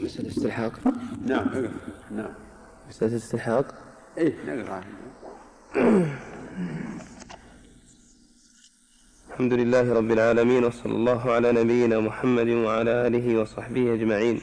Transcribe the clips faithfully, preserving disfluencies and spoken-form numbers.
مسألة استلحاق. نعم اقرأ. نعم مسألة استلحاق. ايه نقرأ. الحمد لله رب العالمين، وصلى الله على نبينا محمد وعلى آله وصحبه أجمعين.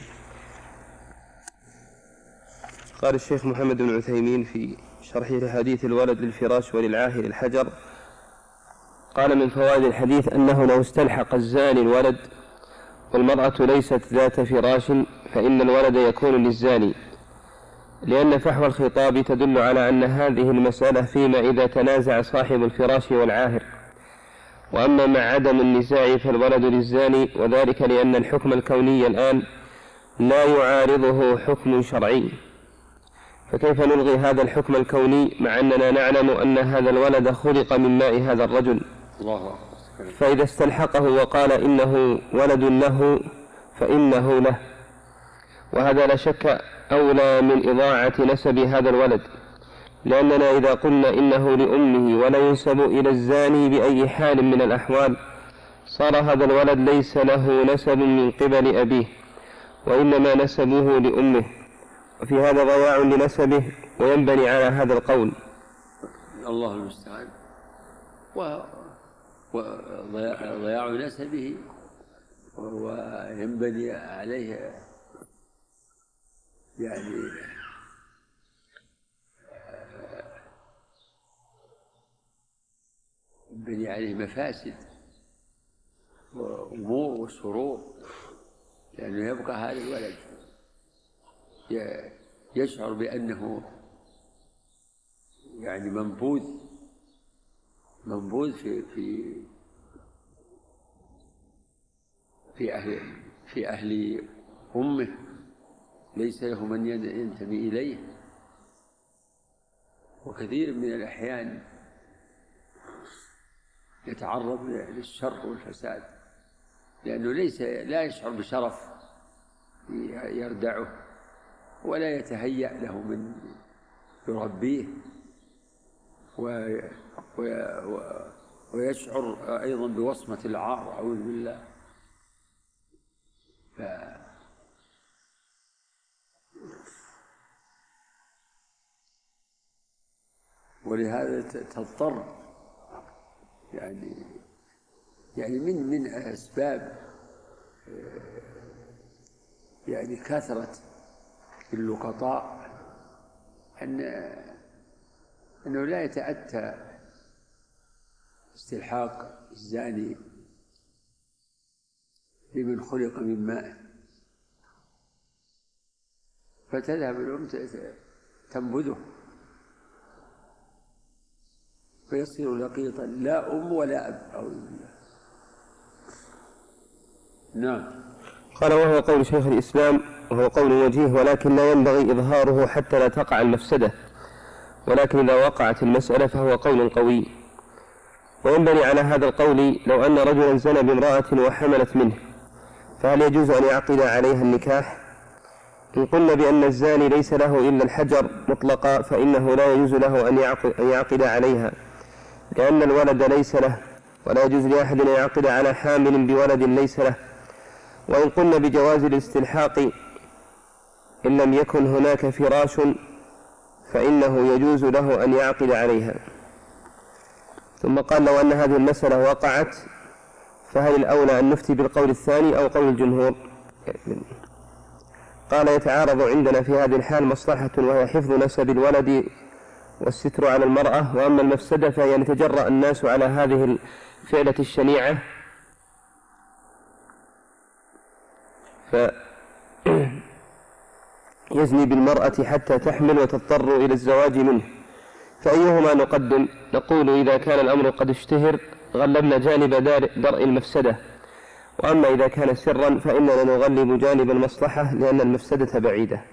قال الشيخ محمد بن عثيمين في شرحه لحديث الولد للفراش وللعاهر الحجر، قال: من فوائد الحديث أنه لو استلحق الزاني الولد والمرأة ليست ذات فراش فإن الولد يكون للزاني، لأن فحوى الخطاب تدل على أن هذه المسألة فيما إذا تنازع صاحب الفراش والعاهر، وأما مع عدم النزاع فالولد للزاني، وذلك لأن الحكم الكوني الآن لا يعارضه حكم شرعي، فكيف نلغي هذا الحكم الكوني مع أننا نعلم أن هذا الولد خلق من ماء هذا الرجل؟ الله. فإذا استلحقه وقال إنه ولد له فإنه له، وهذا لا شك أولى من إضاعة نسب هذا الولد، لأننا إذا قلنا إنه لأمه ولا ينسب إلى الزاني بأي حال من الأحوال صار هذا الولد ليس له نسب من قبل أبيه، وإنما نسبه لأمه، وفي هذا ضياع لنسبه، وينبني على هذا القول. الله المستعان. وضياع نسبه وينبني عليه يعني ينبني عليه مفاسد وأمور وشرور، لأنه يبقى هذا الولد يشعر بأنه يعني منبوذ منبوذ في في في أهل في أهل أمه، ليس له من ينتمي إليه. وكثير من الأحيان يتعرض للشر والفساد، لأنه ليس لا يشعر بشرف يردعه، ولا يتهيأ له من يربيه، ويشعر أيضا بوصمة العار، أعوذ بالله. ف... ولهذا تضطر يعني يعني من من أسباب يعني كثرة اللقطاء أن أنه لا يتأتى استلحاق الزاني لمن خلق من ماء، فتذهب الأم تنبذه فيصير لقيطا لا أم ولا أب، أعوذ بالله. نعم. قال: وهو قول شيخ الإسلام، وهو قول وجيه، ولكن لا ينبغي إظهاره حتى لا تقع المفسدة، ولكن إذا وقعت المسألة فهو قول قوي. وينبني على هذا القول لو أن رجلا زنى بامرأة وحملت منه، فهل يجوز أن يعقد عليها النكاح؟ إن قلنا بأن الزاني ليس له إلا الحجر مطلقا فإنه لا يجوز له أن يعقد عليها، لأن الولد ليس له، ولا يجوز لأحد أن يعقد على حامل بولد ليس له. وإن قلنا بجواز الاستلحاق إن لم يكن هناك فراش فإنه يجوز له أن يعقد عليها. ثم قال: لو أن هذه المسألة وقعت فهل الأولى أن نفتي بالقول الثاني أو قول الجمهور؟ قال: يتعارض عندنا في هذه الحال مصلحة، وهي حفظ نسب الولد والستر على المرأة، وأما المفسدة فهي أن يتجرأ الناس على هذه الفعلة الشنيعة فيزني بالمرأة حتى تحمل وتضطر إلى الزواج منه، فأيهما نقدم؟ نقول: إذا كان الأمر قد اشتهر غلبنا جانب درء المفسدة، وأما إذا كان سرا فإننا نغلب جانب المصلحة لأن المفسدة بعيدة.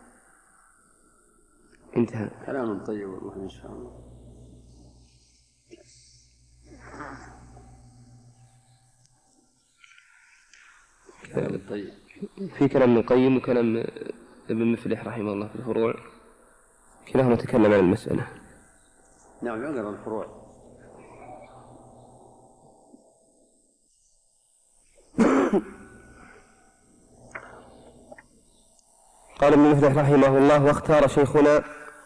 انتهى. كلام طيب والله إن شاء الله. كلام طيب. في كلام ابن القيم وكلام ابن مفلح رحمه الله في الفروع، كلاهما تكلم عن المسألة. نعم يقرأ الفروع. قال ابن مفلح رحمه الله: واختار شيخنا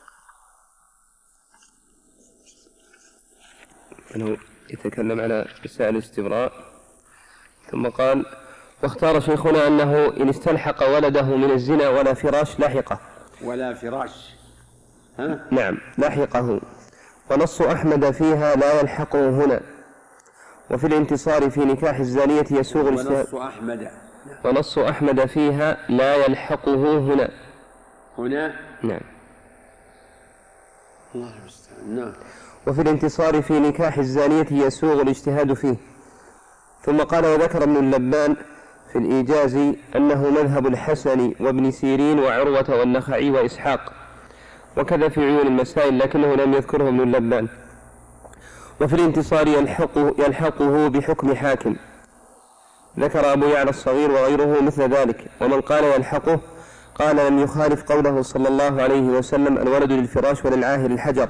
أنه يتكلم على مسائل الاستبراء، ثم قال: واختار شيخنا أنه إن استلحق ولده من الزنا ولا فراش لحقه. ولا فراش ها؟ نعم لحقه. ونص أحمد فيها لا يلحقه هنا. وفي الانتصار في نكاح الزانية يسوغ الاجتهاد. ونص أحمد ونص أحمد فيها لا يلحقه هنا. هنا نعم. الله المستعان. نعم. وفي الانتصار في نكاح الزانية يسوغ الاجتهاد فيه. ثم قال: وذكر ابن اللبان في الإيجاز أنه مذهب الحسن وابن سيرين وعروة والنخعي وإسحاق، وكذا في عيون المسائل، لكنه لم يذكره ابن اللبان. وفي الانتصار يلحقه, يلحقه بحكم حاكم، ذكر أبو يعلى الصغير وغيره مثل ذلك. ومن قال يلحقه قال لم يخالف قوله صلى الله عليه وسلم: الولد للفراش وللعاهر الحجر.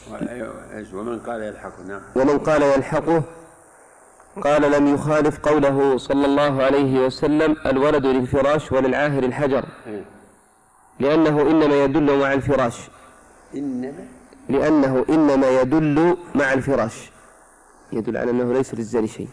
ومن قال يلحقه نعم. ومن قال يلحقه قال لم يخالف قوله صلى الله عليه وسلم: الولد للفراش وللعاهر الحجر، لأنه إنما يدل مع الفراش. إنما لأنه إنما يدل مع الفراش، يدل على أنه ليس للزاني شيء،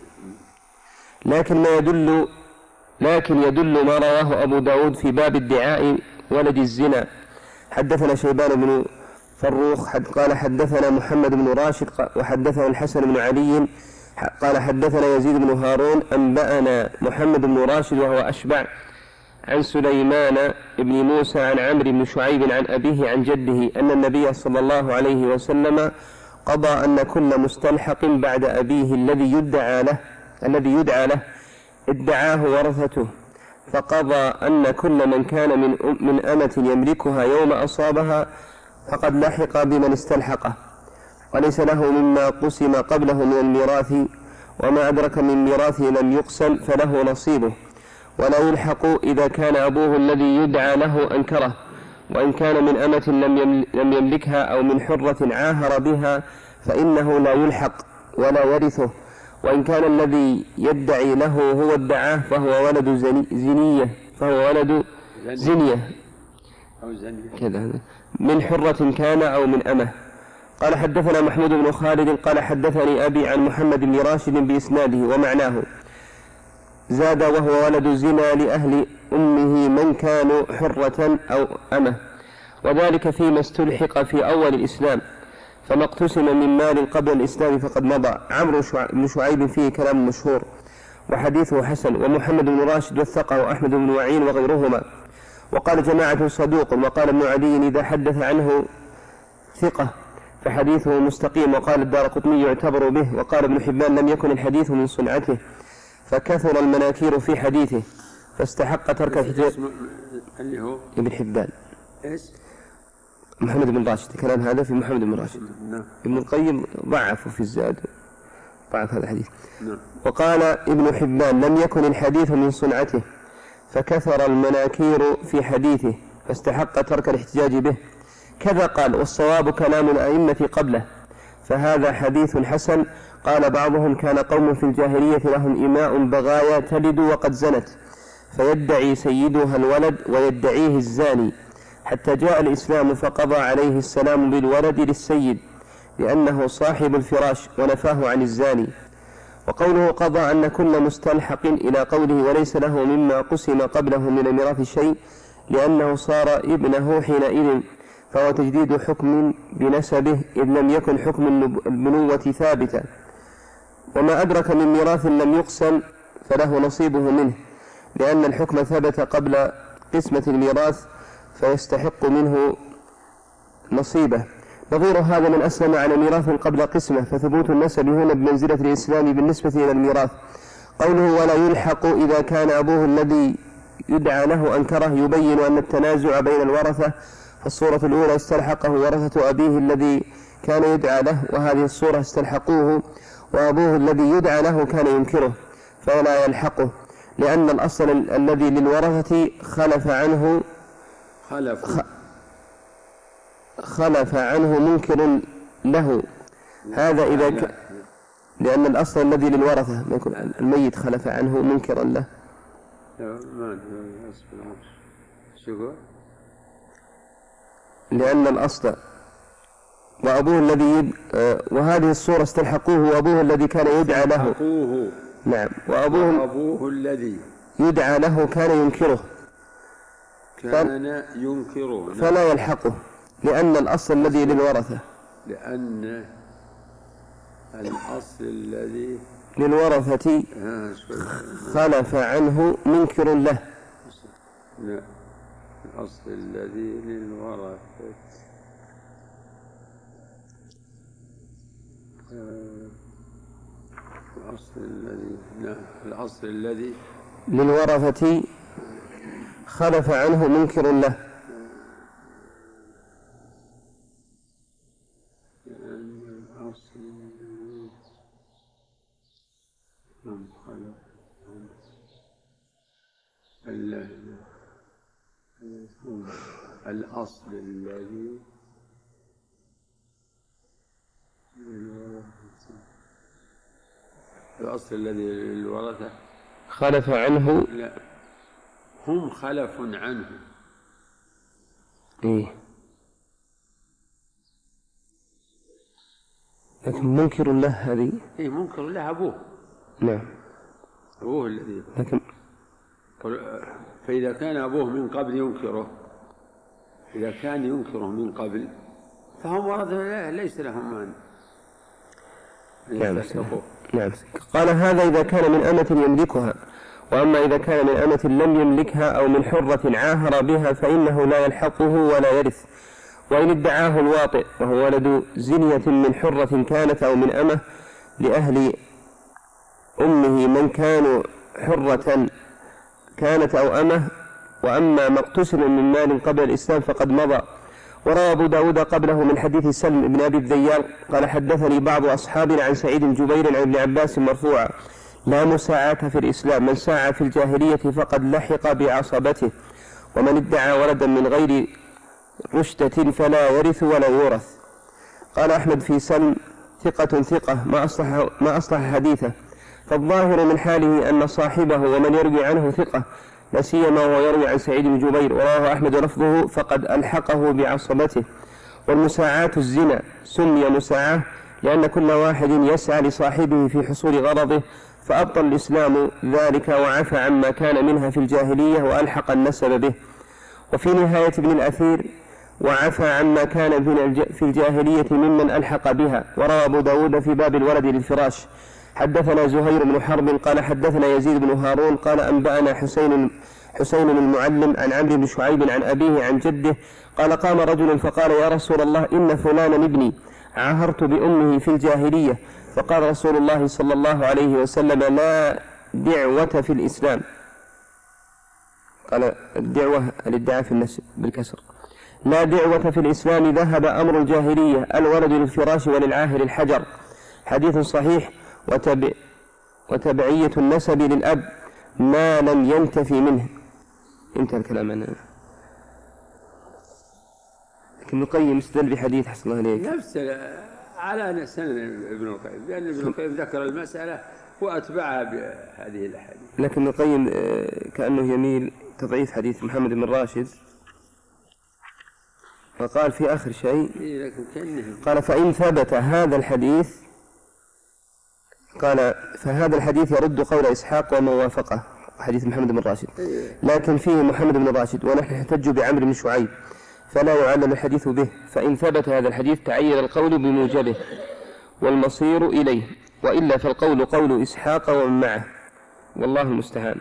لكن ما يدل لكن يدل ما رواه أبو داود في باب ادعاء ولد الزنا. حدثنا شيبان بن فروخ قال حدثنا محمد بن راشد وحدثنا الحسن بن علي قال حدثنا يزيد بن هارون أنبأنا محمد بن راشد وهو أشبع عن سليمان بن موسى عن عمرو بن شعيب عن أبيه عن جده أن النبي صلى الله عليه وسلم قضى أن كل مستلحق بعد أبيه الذي يدعى له الذي يدعى له ادعاه ورثته، فقضى أن كل من كان من من أمة يملكها يوم أصابها فقد لحق بمن استلحقه، وليس له مما قسم قبله من الميراث، وما أدرك من ميراثه لم يقسم فله نصيبه، ولا يلحق إذا كان أبوه الذي يدعى له أنكره، وإن كان من أمة لم يملكها أو من حرة عاهر بها فإنه لا يلحق ولا يرثه، وإن كان الذي يدعي له هو ادعاه فهو ولد زنية فهو ولد زنية كذا من حرة كان أو من أمة. قال حدثنا محمود بن خالد قال حدثني أبي عن محمد بن راشد بإسناده ومعناه. زاد: وهو ولد زنا لأهل أمه من كانوا حرة أو أمة، وذلك فيما استلحق في أول الإسلام، فما اقتسم من مال قبل الإسلام فقد مضى. عمرو بن شعيب فيه كلام مشهور وحديثه حسن، ومحمد بن راشد وثقه أحمد بن معين وغيرهما. وقال جماعة صدوق، وقال ابن عدي إذا حدث عنه ثقة فحديثه مستقيم، وقال الدارقطني يعتبر به، وقال ابن حبان لم يكن الحديث من صنعته فكثر المناكير في حديثه فاستحق ترك الحجاج. اللي هو ابن حبان إيش؟ محمد بن راشد، كلام هذا في محمد بن راشد. نعم. ابن القيم ضعفه في الزاد، ضعف هذا الحديث. نعم. وقال ابن حبان لم يكن الحديث من صنعته فكثر المناكير في حديثه فاستحق ترك الاحتجاج به. كذا قال: والصواب كلام الأئمة قبله، فهذا حديث حسن. قال بعضهم: كان قوم في الجاهلية لهم إماء بغايا تلد وقد زنت، فيدعي سيدها الولد ويدعيه الزاني، حتى جاء الإسلام فقضى عليه السلام بالولد للسيد لأنه صاحب الفراش ونفاه عن الزاني. وقوله قضى أن كل مستلحق إلى قوله وليس له مما قسم قبله من الميراث شيء لأنه صار ابنه حينئذ، فهو تجديد حكم بنسبه إذ لم يكن حكم البنوة ثابتا. وما أدرك من ميراث لم يقسم فله نصيبه منه، لأن الحكم ثبت قبل قسمة الميراث فيستحق منه نصيبه. نظير هذا من أسلم على ميراث قبل قسمه، فثبوت النسب هنا بمنزلة الإسلام بالنسبة إلى الميراث. قوله ولا يلحق إذا كان أبوه الذي يدعى له أنكره يبين أن التنازع بين الورثة، فالصورة الأولى استلحقه ورثة أبيه الذي كان يدعى له، وهذه الصورة استلحقوه وأبوه الذي يدعى له كان ينكره فلا يلحقه، لأن الأصل الذي للورثة خلف عنه خلف خلف عنه منكر له. هذا إذا ك... لأن الأصل الذي للورثة ما يكون الميت خلف عنه منكرا له. شو لأن الأصل وأبوه الذي يد... وهذه الصورة استلحقوه وأبوه الذي كان يدعى له. استلحقوه. نعم. وأبوه وأبوه الذي يدعى له كان ينكره كان ف... ينكره فلا يلحقه لأن الأصل الذي للورثة لأن الأصل الذي للورثة خلف عنه منكر له. لا، الأصل الذي للورثة الأصل الذي لا الأصل الذي للورثة خلف عنه منكر له. الأصل الذي الأصل الذي للورثة خلف عنه. لا، هم خلف عنه. إيه، لكن منكر له هذه. إيه، منكر له أبوه. نعم، أبوه الذي لكن فإذا كان أبوه من قبل ينكره إذا كان ينكره من قبل فهم ورثة ليس لهم مانع. نعم. نعم. قال هذا إذا كان من أمة يملكها، وأما إذا كان من أمة لم يملكها أو من حرة عاهر بها فإنه لا يلحقه ولا يرث. وإن ادعاه الواطئ وهو ولد زنية من حرة كانت أو من أمة لأهل أمه من كانوا حرة كانت أو أمه، وأما ما اقتسم من مال قبل الإسلام فقد مضى. وروى أبو داود قبله من حديث سلم بن أبي الذيال قال حدثني بعض أصحابنا عن سعيد بن جبير عن ابن عباس مرفوعا: لا مساعاة في الإسلام، من ساعى في الجاهلية فقد لحق بعصبته، ومن ادعى ولدا من غير رشدة فلا يرث ولا يورث. قال أحمد في سلم: ثقة ثقة ما أصلح, ما أصلح حديثه، فالظاهر من حاله أن صاحبه ومن يروي عنه ثقة، لا سيما وهو يروي عن سعيد بن جبير. ورواه أحمد لفظه: فقد ألحقه بعصبته. والمساعاة الزنا سمي مساعاة لأن كل واحد يسعى لصاحبه في حصول غرضه، فأبطل الإسلام ذلك وعفى عما كان منها في الجاهلية وألحق النسب به. وفي نهاية ابن الأثير: وعفى عما كان في الجاهلية ممن ألحق بها. وروى أبو داود في باب الولد للفراش: حدثنا زهير بن حرب قال حدثنا يزيد بن هارون قال أنبأنا حسين حسين المعلم عن عمرو بن شعيب عن أبيه عن جده قال: قام رجل فقال: يا رسول الله، إن فلانا ابني عاهرت بأمه في الجاهلية. فقال رسول الله صلى الله عليه وسلم: لا دعوة في الإسلام. قال الدعوة الادعاء في النسب بالكسر. لا دعوة في الإسلام، ذهب أمر الجاهلية، الولد للفراش وللعاهر الحجر. حديث صحيح. وتبع وتبعية النسب للأب ما لم ينتفي منه. انتهى الكلام عنه. لكن ابن القيم استدل بحديث حسن الله عليك نفس على سنن ابن القيم، لأن ابن القيم ذكر المسألة وأتبعها بهذه الأحاديث. لكن ابن القيم كأنه يميل تضعيف حديث محمد بن راشد، وقال في آخر شيء قال: فإن ثبت هذا الحديث قال فهذا الحديث يرد قول إسحاق ومن وافقه، حديث محمد بن راشد، لكن فيه محمد بن راشد ونحن نحتج بعمرو بن شعيب فلا يعلل الحديث به، فإن ثبت هذا الحديث تعين القول بموجبه والمصير إليه، وإلا فالقول قول إسحاق ومن معه، والله المستعان.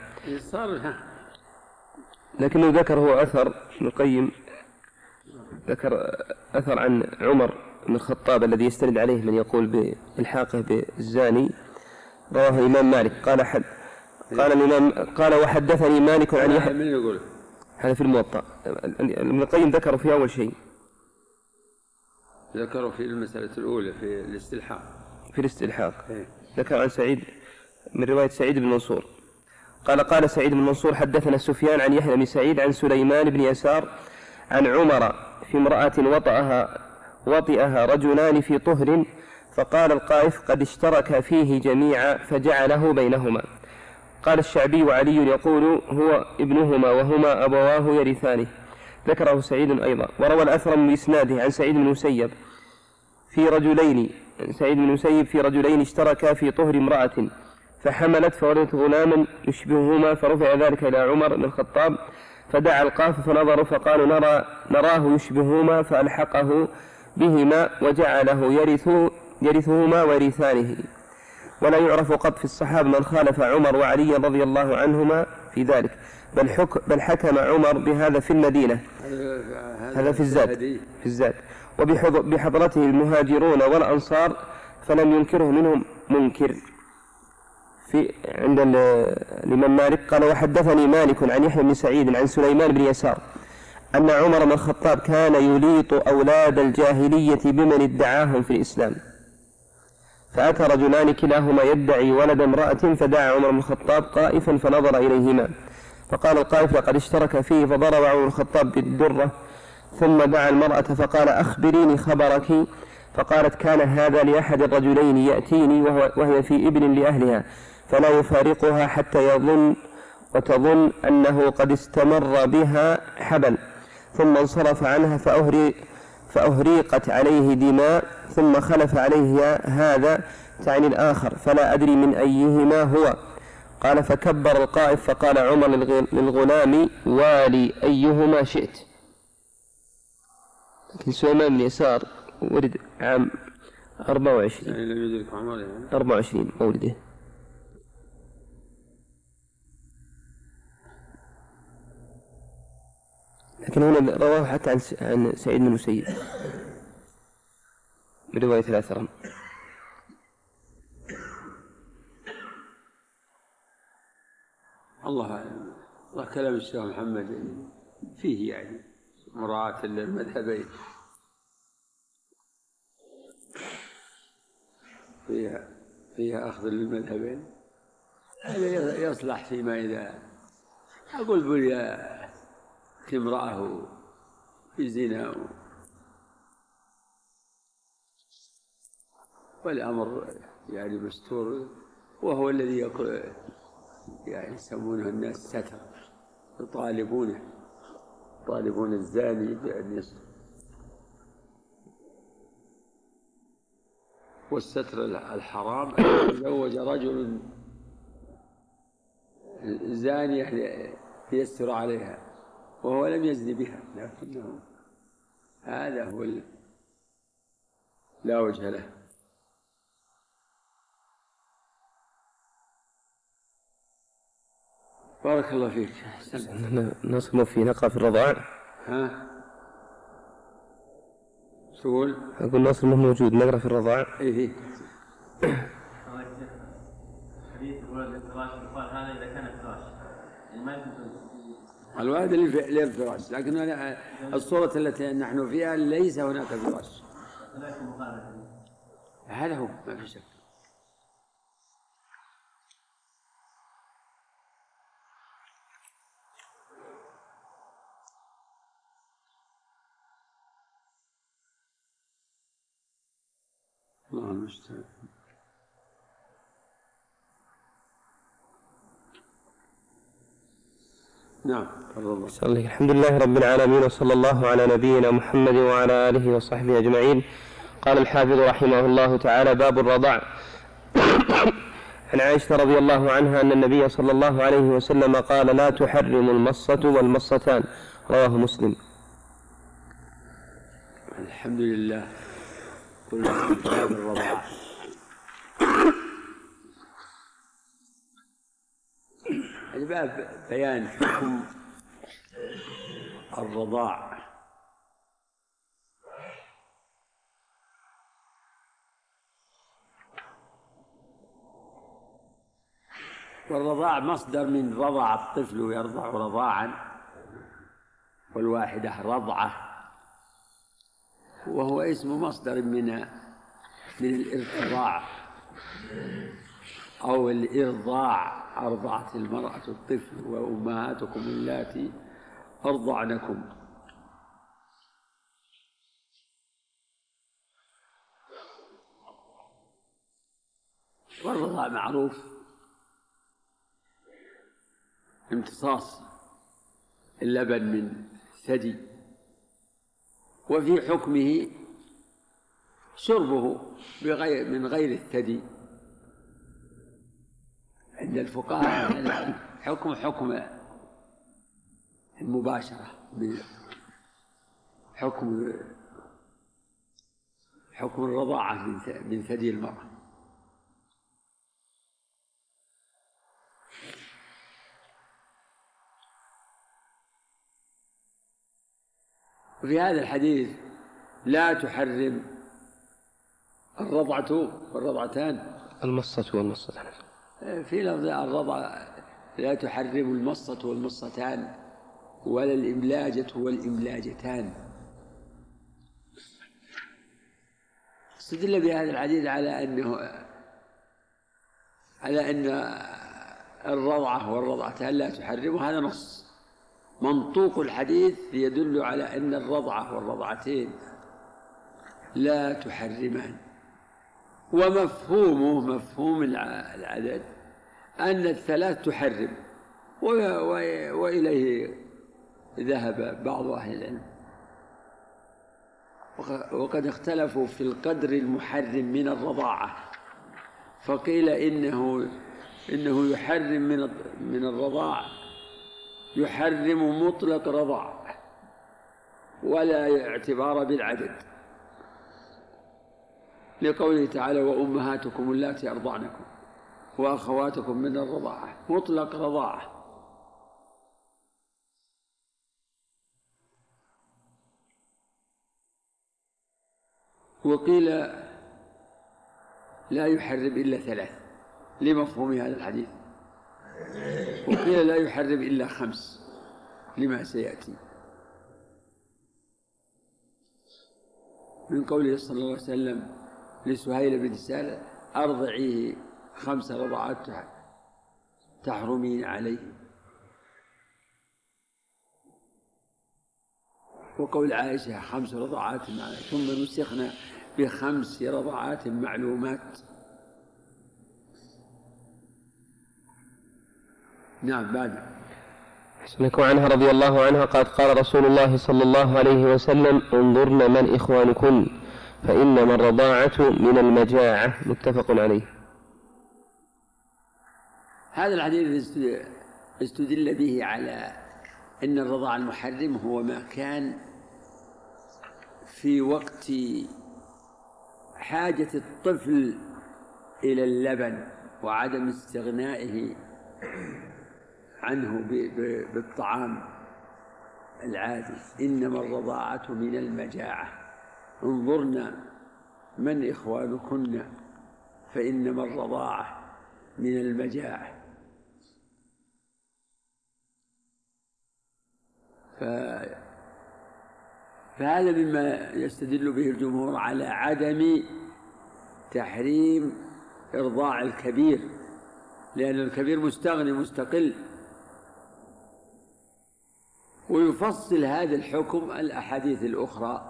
لكنه ذكر هو أثر ابن القيم، ذكر أثر عن عمر بن الخطاب الذي يستند عليه من يقول بإلحاقه بالزاني، رواه الإمام مالك قال حد قال الإمام قال وحدثني مالك عن يحيى. من يقول هذا في الموطأ. ابن القيم ذكره في أول شيء، ذكره في المسألة الأولى في الاستلحاق في الاستلحاق ذكر عن سعيد من رواية سعيد بن منصور قال: قال سعيد بن منصور حدثنا سفيان عن يحيى بن سعيد عن سليمان بن يسار عن عمر في امرأة وطأها وطئها رجلان في طهر، فقال القائف: قد اشترك فيه جميعا فجعله بينهما. قال الشعبي: وعلي يقول هو ابنهما وهما أبواه يرثانه. ذكره سعيد أيضا. وروى الأثرم بإسناده عن سعيد بن المسيب في رجلين سعيد بن المسيب في رجلين اشتركا في طهر امرأة فحملت فولدت غلاما يشبههما، فرفع ذلك إلى عمر بن الخطاب فدعا القاف فنظروا فقالوا نرى نراه يشبههما فألحقه بهما وجعله يرث يرثهما ويرثانه. ولا يعرف قط في الصحابة من خالف عمر وعلي رضي الله عنهما في ذلك، بل, حك بل حكم عمر بهذا في المدينة. هذا في الزاد في الزاد وبحضرته المهاجرون والأنصار فلم ينكره منهم منكر. في عند الإمام مالك قال وحدثني مالك عن يحيى بن سعيد عن سليمان بن يسار أن عمر بن الخطاب كان يليط أولاد الجاهلية بمن ادعاهم في الإسلام، فأتى رجلان كلاهما يدعي ولد امرأة فدعا عمر بن الخطاب قائفا فنظر إليهما فقال القائف لقد اشترك فيه، فضرب عمر بن الخطاب بالدرة ثم دعا المرأة فقال أخبريني خبرك، فقالت كان هذا لأحد الرجلين يأتيني وهي في ابن لأهلها فلا يفارقها حتى يظن وتظن أنه قد استمر بها حبل، ثم انصرف عنها فأهري فأهريقت عليه دماء ثم خلف عليه هذا تعني الآخر فلا أدري من أيهما هو. قال فكبر القائف فقال عمر للغلام والي أيهما شئت. لكن سليمان بن يسار ولد عام أربعة وعشرين يعني لم يدرك عمر يعني أربعة وعشرين مولده. لكن هنا رواه حتى عن عن سعيد بن المسيب برواية الأثرم. الله الله كلام الشيخ محمد فيه يعني مراعاة للمذهبين، فيها فيها أخذ للمذهبين. هذا يصلح فيما إذا أقول بلي امرأة في زنا والأمر يعني مستور، وهو الذي يقول يعني يسمونه الناس ستر، يطالبونه يطالبون الزاني بأن يستر. والستر الحرام أن يتزوج رجل زاني يعني يستر عليها وهو لم يزن بها، لكنه هذا هو لا وجه له. بارك الله فيك. نصل في نقرأ في الرضاع. ها سؤال أقول نصل مو موجود نقرأ في الرضاع. إيه حديث ولد الفراش يقال هذا إذا كان فراش الولد اللي في الفراش، لكن الصورة التي نحن فيها ليس هناك فراش. هذا هو ما في شك. الله المستعان. نعم الله. الحمد لله رب العالمين وصلى الله على نبينا محمد وعلى آله وصحبه أجمعين. قال الحافظ رحمه الله تعالى: باب الرضاع. عن عائشة رضي الله عنها أن النبي صلى الله عليه وسلم قال: لا تحرم المصة والمصتان. رواه مسلم. الحمد لله. قلنا في باب الرضاع. الباب بيان حكم الرضاع. والرضاع مصدر من رضع الطفل يرضع رضاعا، والواحدة رضعة، وهو اسم مصدر من من الارتضاع أو الإرضاع. أرضعت المرأة الطفل وأمهاتكم اللاتي أرضعنكم. والرضاع معروف امتصاص اللبن من الثدي وفي حكمه شربه بغير من غير الثدي. عند الفقهاء حكم حكم المباشرة، حكم حكم الرضاعة من ثدي المرأة. وفي هذا الحديث لا تحرم الرضعة والرضعتان، المصة والمصتان. في لفظ الرضعة لا تحرم المصة والمصتان ولا الإملاجة والإملاجتان. استدل بهذا الحديث على أنه على أن الرضعة والرضعتان لا تحرم، وهذا نص. منطوق الحديث يدل على أن الرضعة والرضعتين لا تحرمان، ومفهومه مفهوم العدد أن الثلاث تحرم، وإليه ذهب بعض أهل العلم. وقد اختلفوا في القدر المحرم من الرضاعة، فقيل إنه إنه يحرم من من الرضاعة يحرم مطلق رضاع ولا اعتبار بالعدد، لقوله تعالى: وأمهاتكم اللاتي أرضعنكم وأخواتكم من الرضاعة، مطلق رضاعة. وقيل لا يحرم إلا ثلاث لمفهوم هذا الحديث، وقيل لا يحرم إلا خمس لما سيأتي من قوله صلى الله عليه وسلم لسهيل بن سهل: أرضعيه خمس رضعات تحرمين عليه. وقول عائشة: خمس رضعات ثم نسخنا بخمس رضعات معلومات. نعم. بعد حسنك عنها رضي الله عنها قالت: قال رسول الله صلى الله عليه وسلم: انظرن من إخوانكن فإنما الرضاعة من المجاعة. متفق عليه. هذا الحديث استدل به على أن الرضاع المحرم هو ما كان في وقت حاجة الطفل إلى اللبن وعدم استغنائه عنه بالطعام العادي. إنما الرضاعة من المجاعة، انظرنا من إخوانكن فإنما الرضاعة من المجاعة. فهذا مما يستدل به الجمهور على عدم تحريم إرضاع الكبير، لأن الكبير مستغني مستقل. ويفصل هذا الحكم الأحاديث الأخرى.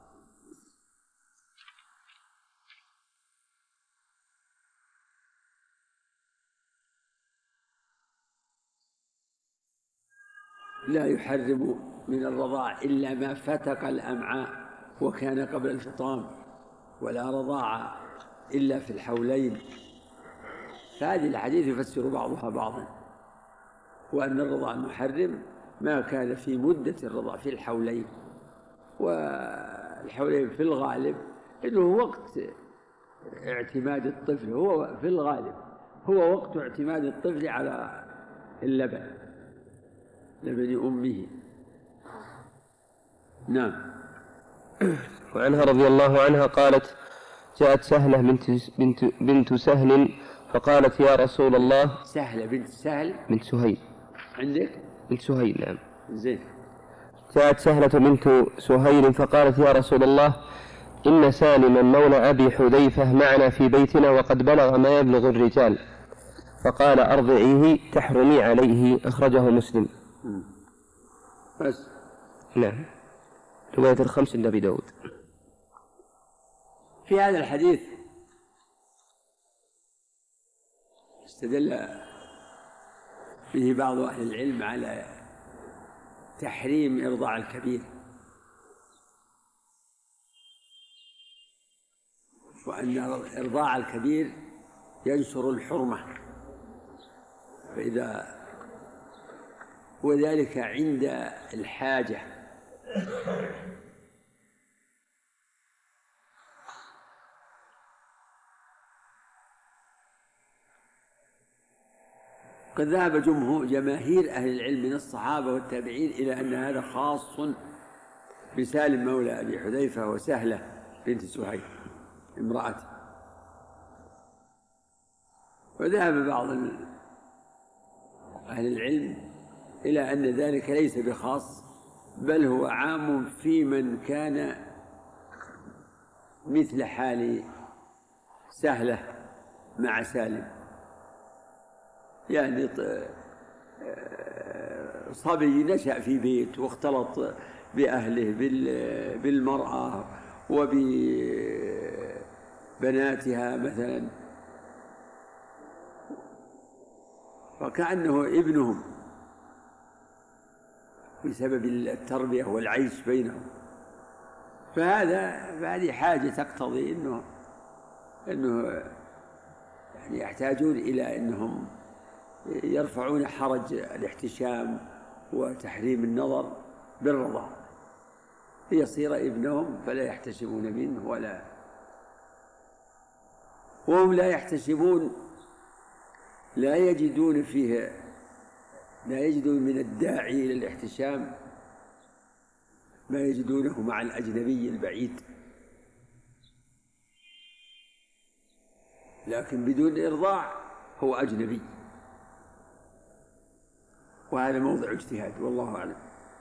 لا يحرم من الرضاع إلا ما فتق الأمعاء وكان قبل الفطام، ولا رضاع إلا في الحولين. فهذه الحديث يفسر بعضها بعضا، وأن الرضاع المحرم ما كان في مدة الرضاع في الحولين. والحولين في الغالب إنه وقت اعتماد الطفل، هو في الغالب هو وقت اعتماد الطفل على اللبن، لبن أمه. نعم. وعنها رضي الله عنها قالت: جاءت سهلة بنت, بنت, بنت سهل فقالت: يا رسول الله. سهلة بنت سهل بنت سهيل عندك؟ بنت سهيل. نعم. زين. جاءت سهلة بنت سهيل فقالت: يا رسول الله، إن سالما مولى أبي حذيفة معنا في بيتنا وقد بلغ ما يبلغ الرجال، فقال: أرضعيه تحرمي عليه. أخرجه مسلم. بس. نعم. رواية الخمس عند أبي داود. في هذا الحديث استدل به بعض أهل العلم على تحريم إرضاع الكبير، وأن إرضاع الكبير ينشر الحرمة، فإذا وذلك عند الحاجة. قد ذهب جمهور جماهير أهل العلم من الصحابة والتابعين إلى أن هذا خاص بسالم مولى أبي حذيفة وسهلة بنت سهيل امرأته. وذهب بعض أهل العلم إلى أن ذلك ليس بخاص، بل هو عام في من كان مثل حال سهلة مع سالم، يعني صبي نشأ في بيت واختلط بأهله بالمرأة وببناتها مثلا، وكأنه ابنهم بسبب التربية والعيش بينهم. فهذا هذه حاجة تقتضي إنه إنه يعني يحتاجون إلى إنهم يرفعون حرج الاحتشام وتحريم النظر بالرضاع ليصير ابنهم فلا يحتشمون منه ولا وهم لا يحتشمون، لا يجدون فيه لا يجدون من الداعي إلى الاحتشام ما يجدونه مع الأجنبي البعيد، لكن بدون إرضاع هو أجنبي، وهذا موضع اجتهاد والله أعلم.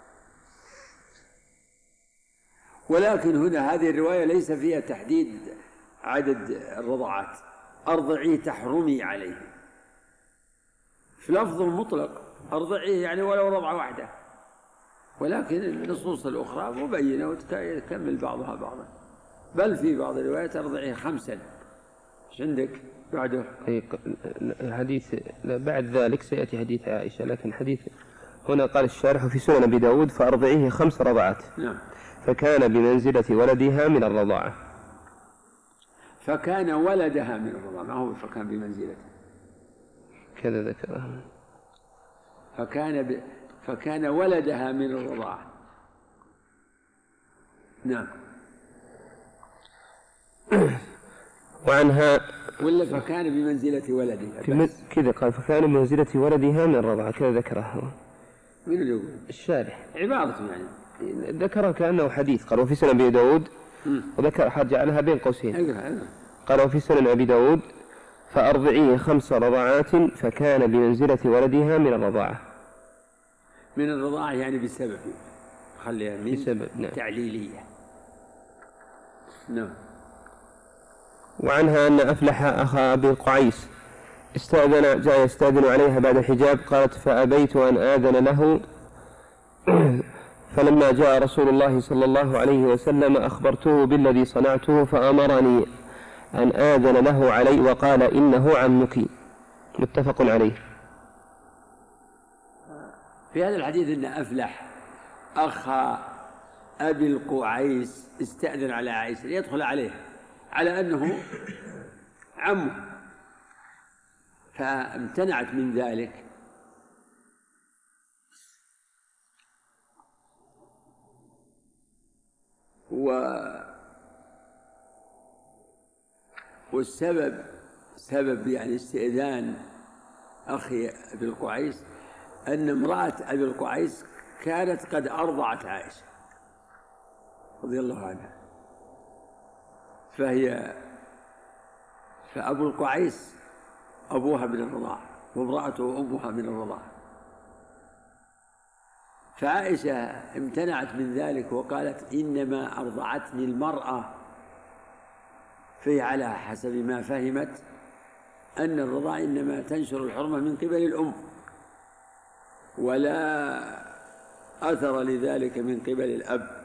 ولكن هنا هذه الرواية ليس فيها تحديد عدد الرضعات، أرضعيه تحرمي عليه، في لفظ مطلق أرضعيه يعني ولو رضعة واحدة، ولكن النصوص الأخرى مبينة وتكمل بعضها بعضا، بل في بعض الروايات أرضعيه خمسا. ايش عندك بعده؟ حديث بعد ذلك سيأتي حديث عائشة، لكن حديث هنا قال الشارح في سنن أبي داود فأرضعيه خمس رضعات. نعم. فكان بمنزلة ولدها من الرضاعة. فكان ولدها من الرضاعة، ما هو فكان بمنزلته كذا ذكره. فكان ب... فكان ولدها من الرضاعة. نعم. وعنها ولا فكان بمنزلة ولدها كذا قال فكان بمنزلة ولدها من الرضاعة كذا ذكره. من اللي يقول؟ الشارح عبارة يعني ذكره كأنه حديث. قال وفي سنن أبي داود وذكر حد جعلها بين قوسين. أيوة أيوة. قال وفي سنن أبي داود فأرضعيه خمس رضعات فكان بمنزلة ولدها من الرضاعة. من الرضاعة يعني بسبب خليها من بسبب. نعم. تعليلية. نعم. وعنها أن أفلح أخا أبي القعيس استأذن جاء يستأذن عليها بعد الحجاب، قالت فأبيت أن آذن له فلما جاء رسول الله صلى الله عليه وسلم أخبرته بالذي صنعته فأمرني أن آذن له علي وقال إنه عمك. متفق عليه. في هذا الحديث أن أفلح أخا أبي القعيس استأذن على عائشة ليدخل عليه على أنه عمه، فامتنعت من ذلك، و والسبب سبب يعني استئذان أخي أبي القعيس أن امرأة أبي القعيس كانت قد أرضعت عائشة رضي الله عنها، فهي فأبو القعيس أبوها من الرضاعة وامرأته أمها من الرضاعة، فعائشة امتنعت من ذلك وقالت إنما أرضعتني المرأة، في على حسب ما فهمت أن الرضاعة إنما تنشر الحرمة من قبل الأم ولا أثر لذلك من قبل الأب.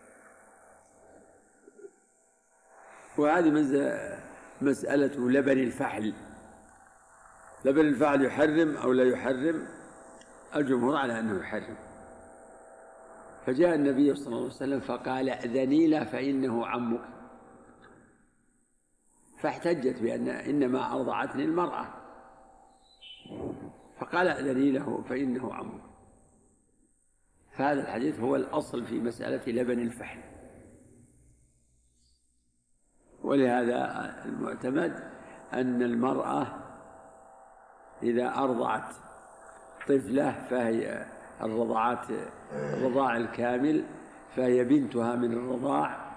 وهذه مسألة لبن الفحل، لبن الفحل يحرم أو لا يحرم؟ الجمهور على أنه يحرم. فجاء النبي صلى الله عليه وسلم فقال أذني له فإنه عمك، فاحتجت بأن إنما أرضعتني المرأة، فقال ائذني له فإنه عمرو. فهذا الحديث هو الأصل في مسألة لبن الفحل، ولهذا المعتمد أن المرأة إذا أرضعت طفلة فهي الرضاعات الرضاع الكامل فهي بنتها من الرضاع،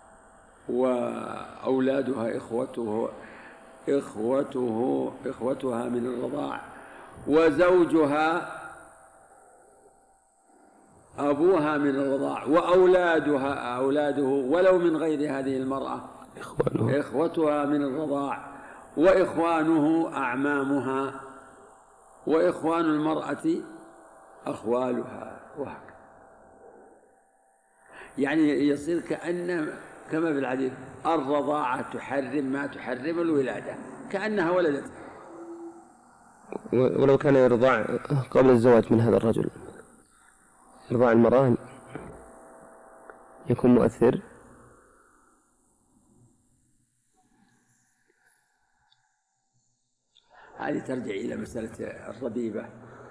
وأولادها إخوته إخوته إخوتها من الرضاع، وزوجها أبوها من الرضاع، وأولادها أولاده ولو من غير هذه المرأة إخوانه إخوتها من الرضاع، وإخوانه أعمامها، وإخوان المرأة أخوالها، وهكذا. يعني يصير كأن كما في الحديث الرضاعة تحرم ما تحرم الولادة، كأنها ولدت. ولو كان يرضع قبل الزواج من هذا الرجل، رضاع المرأة يكون مؤثر؟ هذه ترجع إلى مسألة الربيبة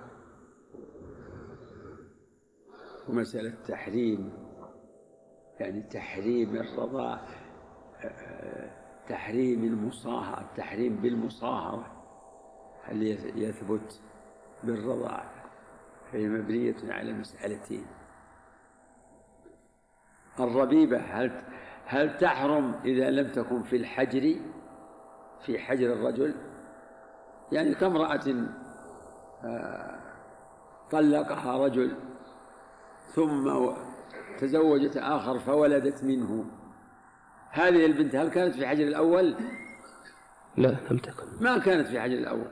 ومسألة تحريم، يعني تحريم الرضاع، تحريم المصاهرة، التحريم بالمصاهرة هل يثبت بالرضاع؟ فهي مبنية على مسألتين. الربيبة هل هل تحرم إذا لم تكن في الحجر، في حجر الرجل؟ يعني كامرأة طلقها رجل ثم تزوجت آخر فولدت منه، هذه البنت هل كانت في حجر الأول؟ لا، لم تكن، ما كانت في حجر الأول.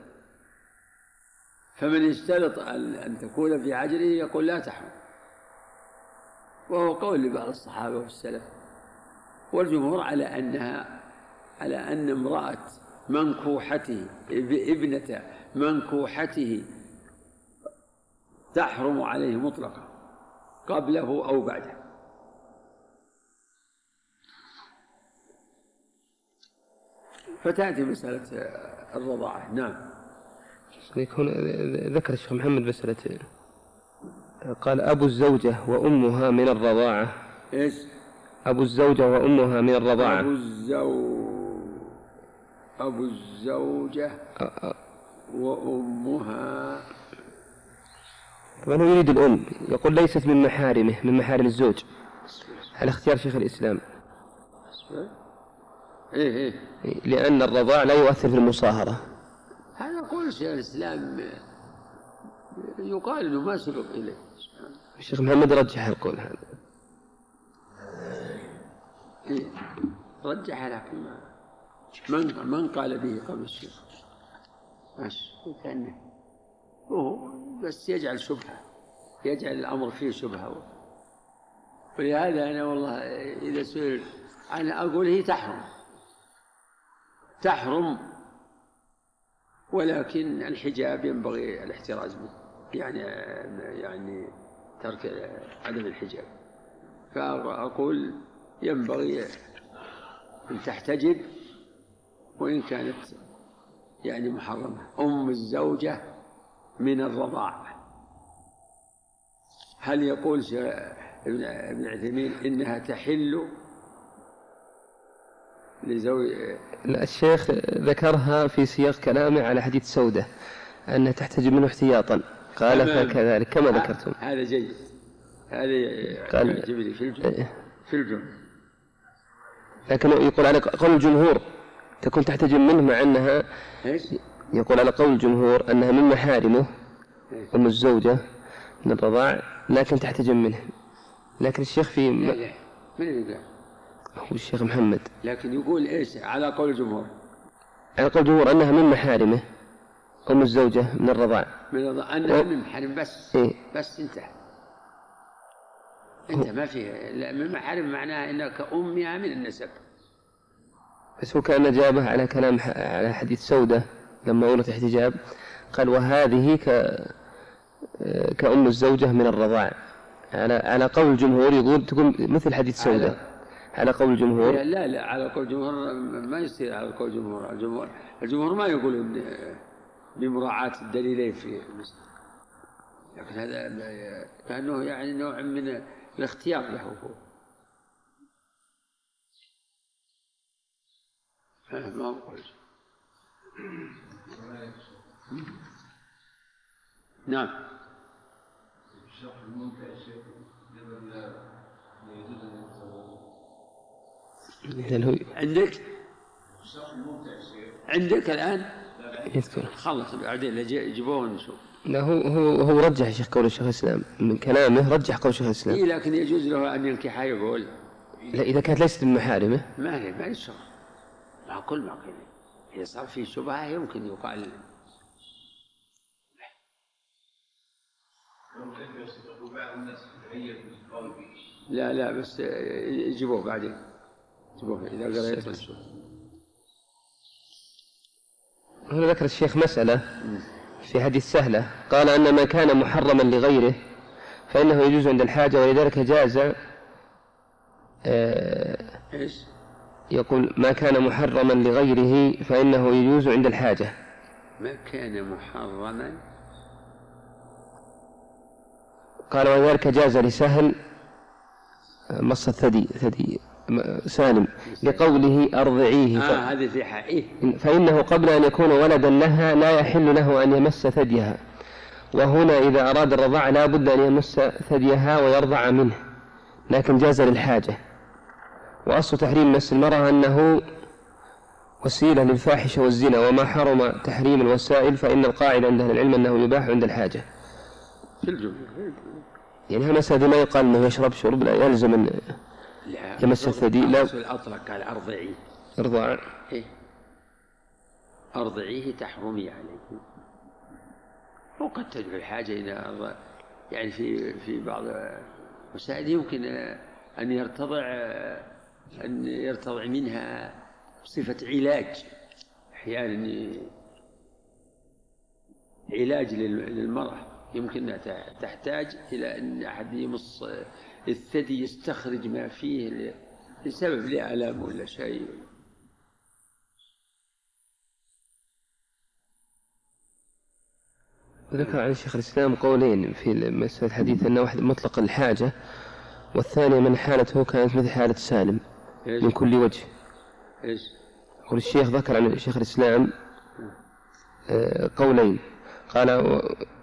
فمن اشترط أن تكون في حجره يقول لا تحرم، وهو قول لبعض الصحابة والسلف. والجمهور على أنها على أن امرأة منكوحته ابنة منكوحته تحرم عليه مطلقا قبله أو بعده. فتأتي مسألة الرضاعة. نعم. يكون ذكر الشيخ محمد مسألة، قال أبو الزوجة وأمها من الرضاعة. إيش؟ أبو الزوجة وأمها من الرضاعة. أبو الزوج أبو الزوجة وأمها. طبعا هو يريد الأم، يقول ليست من محارمه، من محارم الزوج، على اختيار شيخ الإسلام. إيه إيه. لأن الرضاع لا يؤثر في المصاهرة. هذا قول شيخ الإسلام يقال إنه ما سبق إليه. الشيخ محمد رجح القول هذا. إيه رجح، لكن ما من من قال به قبل الشيخ ماشي كأنه هو بس يجعل شبهة، يجعل الأمر فيه شبهة. ولهذا أنا والله إذا سئل أنا أقول هي تحرم تحرم ولكن الحجاب ينبغي الاحتراز منه، يعني يعني ترك عدم الحجاب. فأقول ينبغي أن تحتجب وإن كانت يعني محرمة. أم الزوجة من الرضاعة، هل يقول ابن عثيمين إنها تحل لزوج؟ لا، الشيخ ذكرها في سياق كلامه على حديث سودة أنها تحتجب منه احتياطا، قال فكذلك كما ذكرتم. هذا جيد، هذا يعجبني في الجمل في الجمل. لكن يقول على قول الجمهور تكون تحتجب منه، مع أنها إيش؟ يقول على قول الجمهور أنها من محارمه أم الزوجة من الرضاع، لكن تحتجب منه. لكن الشيخ في لا لا من يقول؟ هو الشيخ محمد. لكن يقول إيش على قول الجمهور؟ على قول الجمهور أنها من محارمه أم الزوجة من الرضاع، من الرضاع أنها و... من محارم بس. إيه؟ بس انتهى انت ما فيه. من محارم معناها انك امها من النسب. بس هو كان جابه على كلام على حديث سودة لما ورد احتجاب، قال وهذه ك كأم الزوجة من الرضاع. على على قول الجمهور يقول تكون مثل حديث سودة، على قول الجمهور؟ لا لا على قول الجمهور ما يصير على قول الجمهور. الجمهور الجمهور ما يقول بمراعاة الدليلين في المسألة، لكن هذا كأنه يعني نوع من الاختيار له هو. ما أقول. نعم. عندك عندك الآن يذكر خلص بعدين يجيبوه ونشوف. لا هو هو هو رجح شيخ قول الشيخ الإسلام من كلامه، رجح قول الشيخ الإسلام. إيه لكن يجوز له أن ينكح يقول لا إذا كانت ليست من محارمه ما هي ما يشرع مع كل ما قيل. إذا صار في شبهة يمكن يقال لا لا بس يجيبوه بعدين يجيبوه إذا قرأت نشوف. هنا ذكر الشيخ مسألة في حديث سهلة، قال أن ما كان محرما لغيره فإنه يجوز عند الحاجة، ولذلك جاز آه إيش؟ يقول ما كان محرما لغيره فإنه يجوز عند الحاجة. ما كان محرما قال ولذلك جاز لسهل مص الثدي ثدي سالم لقوله أرضعيه ف... آه هذه في حقه. فإنه قبل أن يكون ولدا لها لا يحل له أن يمس ثديها، وهنا إذا أراد الرضاع لا بد أن يمس ثديها ويرضع منه، لكن جاز للحاجة. وأصل تحريم مس المرأة أنه وسيلة للفاحشة والزنا، وما حرم تحريم الوسائل فإن القاعدة عند أهل العلم أنه يباح عند الحاجة. في الجملة يعني همسة ما يقال أنه يشرب شرب لا يلزم أن يمس الثدي. لا الأطلق قال أرضعيه إرضاع إيه؟ أرضعيه تحرمي عليه، وقد تدعو الحاجة إلى يعني في في بعض المسائل يمكن أن يرتضع أن يرتضع منها بصفة علاج، أحيانا علاج للمرأة يمكن تحتاج إلى أن أحد يمص الثدي يستخرج ما فيه لسبب لآلام ولا شيء. ذكر عن شيخ الإسلام قولين في مسألة الحديث، أن واحد مطلق الحاجة والثانية من حالته كانت مثل حالة سالم من كل وجه. إيش؟ والشيخ ذكر عن شيخ الإسلام قولين، قال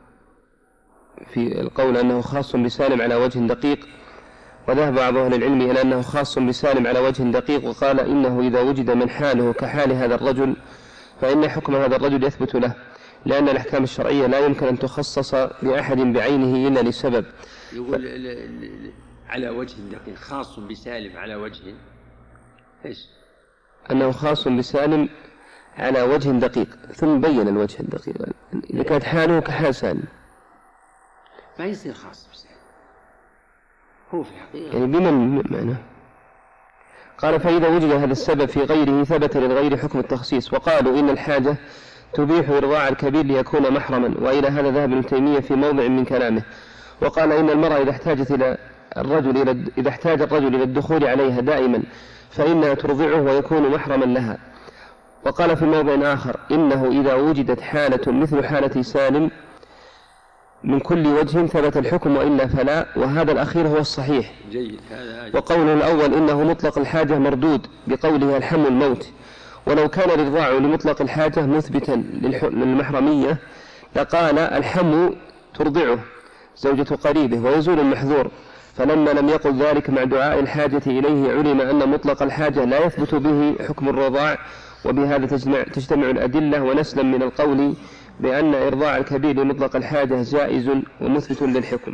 في القول أنه خاص بسالم على وجه دقيق، وذهب بعض أهل العلم إلى أنه خاص بسالم على وجه دقيق، وقال إنه إذا وجد من حاله كحال هذا الرجل فإن حكم هذا الرجل يثبت له، لأن الأحكام الشرعية لا يمكن أن تخصص لأحد بعينه إلا لسبب. يقول ف... على وجه دقيق خاص بسالم على وجه إيش؟ أنه خاص بسالم على وجه دقيق، ثم بين الوجه الدقيق إذا كانت حاله كحال سالم ما يصير خاص بسالم هو في الحقيقة يعني بمن معناه. قال فإذا وجد هذا السبب في غيره ثبت للغير حكم التخصيص. وقالوا إن الحاجة تبيح إرضاع الكبير ليكون محرما، وإلى هذا ذهب ابن تيمية في موضع من كلامه، وقال إن المرأة إذا احتاجت إلى الرجل إلى إذا احتاج الرجل إلى الدخول عليها دائما فإنها ترضعه ويكون محرما لها. وقال في موضع آخر إنه إذا وجدت حالة مثل حالة سالم من كل وجه ثبت الحكم وإلا فلا، وهذا الأخير هو الصحيح. جيد. وقوله الأول إنه مطلق الحاجة مردود بقوله الحم الموت، ولو كان الإرضاع لمطلق الحاجة مثبتا للمحرمية لقال الحم ترضعه زوجة قريبه ويزول المحذور، فلما لم يقل ذلك مع دعاء الحاجة إليه علم أن مطلق الحاجة لا يثبت به حكم الرضاع، وبهذا تجمع, تجتمع الأدلة ونسلم من القول بأن إرضاع الكبير لمطلق الحاجة جائز ومثبت للحكم.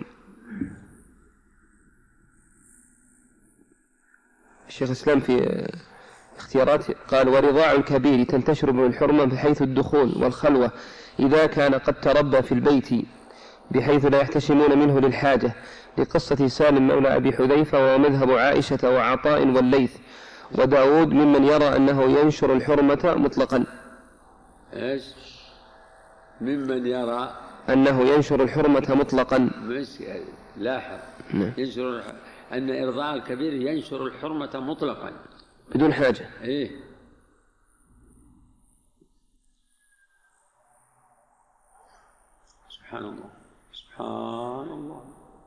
الشيخ الإسلام في اختيارات قال ورضاع الكبير تنتشر به الحرمة بحيث الدخول والخلوة إذا كان قد تربى في البيت بحيث لا يحتشمون منه للحاجة، لقصة سالم مولى أبي حذيفة ومذهب عائشة وعطاء والليث وداود ممن يرى أنه ينشر الحرمة مطلقا. إيش؟ ممن يرى أنه ينشر الحرمة مطلقا. لاحظ ينشر أن إرضاء الكبير ينشر الحرمة مطلقا بدون حاجة. إيه. سبحان الله سبحان الله.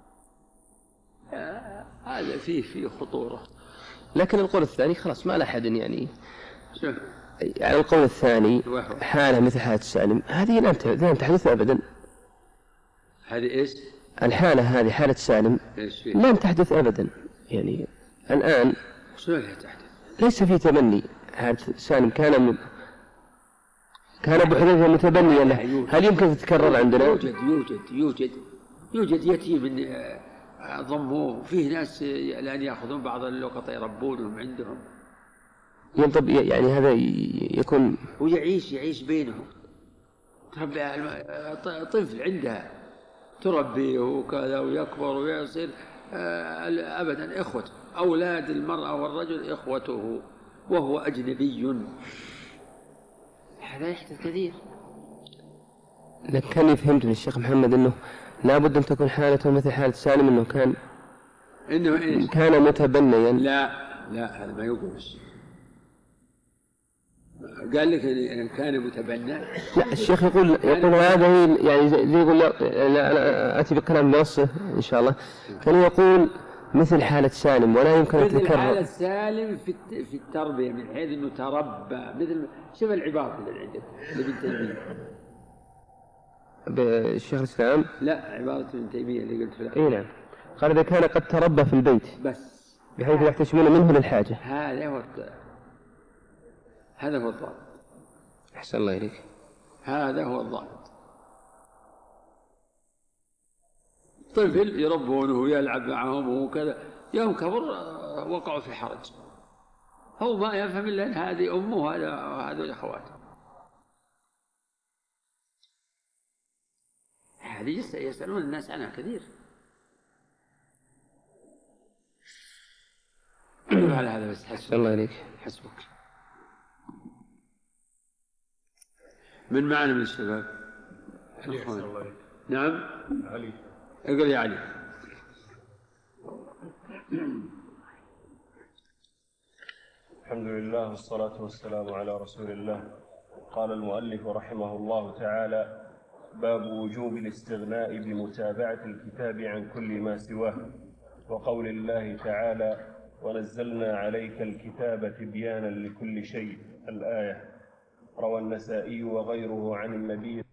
هذا فيه فيه خطورة. لكن القول الثاني خلاص ما لا أحد يعني شوف يعني القول الثاني حالة مثل حالة سالم هذه لا تحدث أبدا. هذه إيش؟ الحالة هذه حالة سالم لا تحدث أبدا يعني الآن. شلون لا تحدث؟ ليس في تبني. حالة سالم كان م... كان أبو حذيفة متبنيا له. هل يمكن تتكرر عندنا؟ يوجد يوجد يوجد يوجد يتيم ضموه. فيه ناس الآن يأخذون بعض اللقطة يربونهم عندهم. ينطب يعني هذا يكون ويعيش يعيش بينهم. تربي طفل عندها تربيه وكذا ويكبر ويصير أبدا إخوته. أولاد المرأة والرجل إخوته وهو أجنبي. هذا يحدث كثير. لكن فهمت من الشيخ محمد أنه لا بد أن تكون حالته مثل حالة سالم أنه كان إنه إيش؟ كان متبنيا. لا لا هذا ما يقول. قال لك إن كان متبنى. لا الشيخ يقول يقول هذا يعني زي يقول لا أنا أتي بكلام نصه إن شاء الله. كان يقول مثل حالة سالم ولا يمكن أن تتكرر. مثل حالة سالم في في التربية من حيث إنه تربى مثل شوف العبارة اللي عندك لابن تيمية. بالشيخ الإسلام. لا عبارة ابن تيمية اللي قلت لك. إيه نعم. قال إذا كان قد تربى في البيت بس بحيث يحتشمون منه للحاجة. هذا هو هذا هو الضابط. أحسن الله إليك. هذا هو الضابط. طفل يربونه ويلعب معهم وكذا يوم كبر وقعوا في حرج. هو ما يفهم إلا أن هذه أمه وهذا هذول أخواته. هذه يسألون الناس عنها كثير. على هذا بس حسبك. الله عليك. حسبك. من معنا من الشباب؟ علي. نعم. علي. اقرأ يا علي. الحمد لله والصلاة والسلام على رسول الله. قال المؤلف رحمه الله تعالى: باب وجوب الاستغناء بمتابعة الكتاب عن كل ما سواه، وقول الله تعالى: ونزلنا عليك الكتاب تبيانا لكل شيء، الآية. روى النسائي وغيره عن النبي